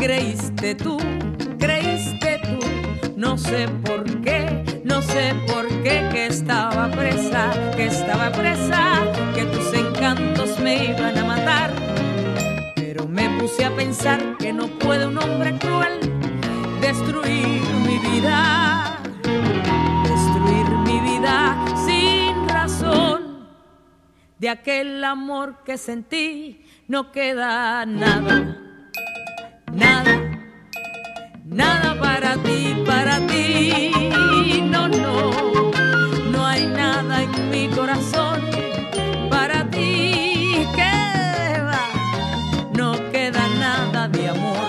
creíste tú, no sé por qué, que estaba presa, que tus encantos me iban a matar. Pero me puse a pensar que no puede un hombre cruel destruir mi vida sin razón. De aquel amor que sentí no queda nada, nada, nada para ti, no, no, no hay nada en mi corazón para ti, que va, no queda nada de amor.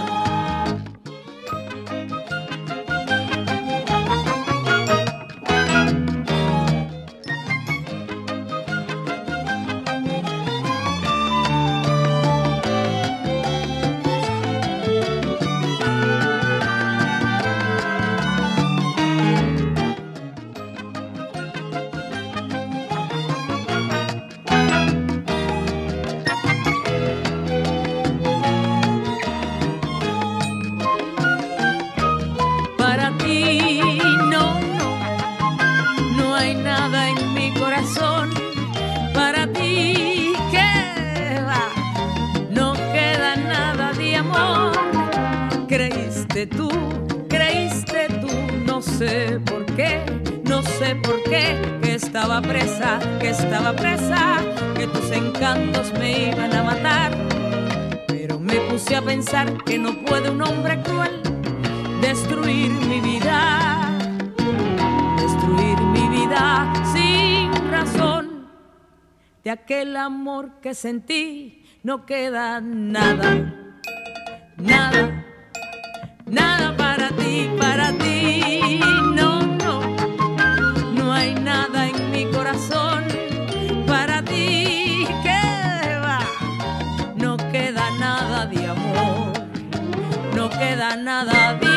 Creíste tú, no sé por qué, que estaba presa, que tus encantos me iban a matar. Pero me puse a pensar que no puede un hombre cruel destruir mi vida sin razón. De aquel amor que sentí no queda nada, nada, nada para ti, no, no, no hay nada en mi corazón para ti, que va, no queda nada de amor, no queda nada de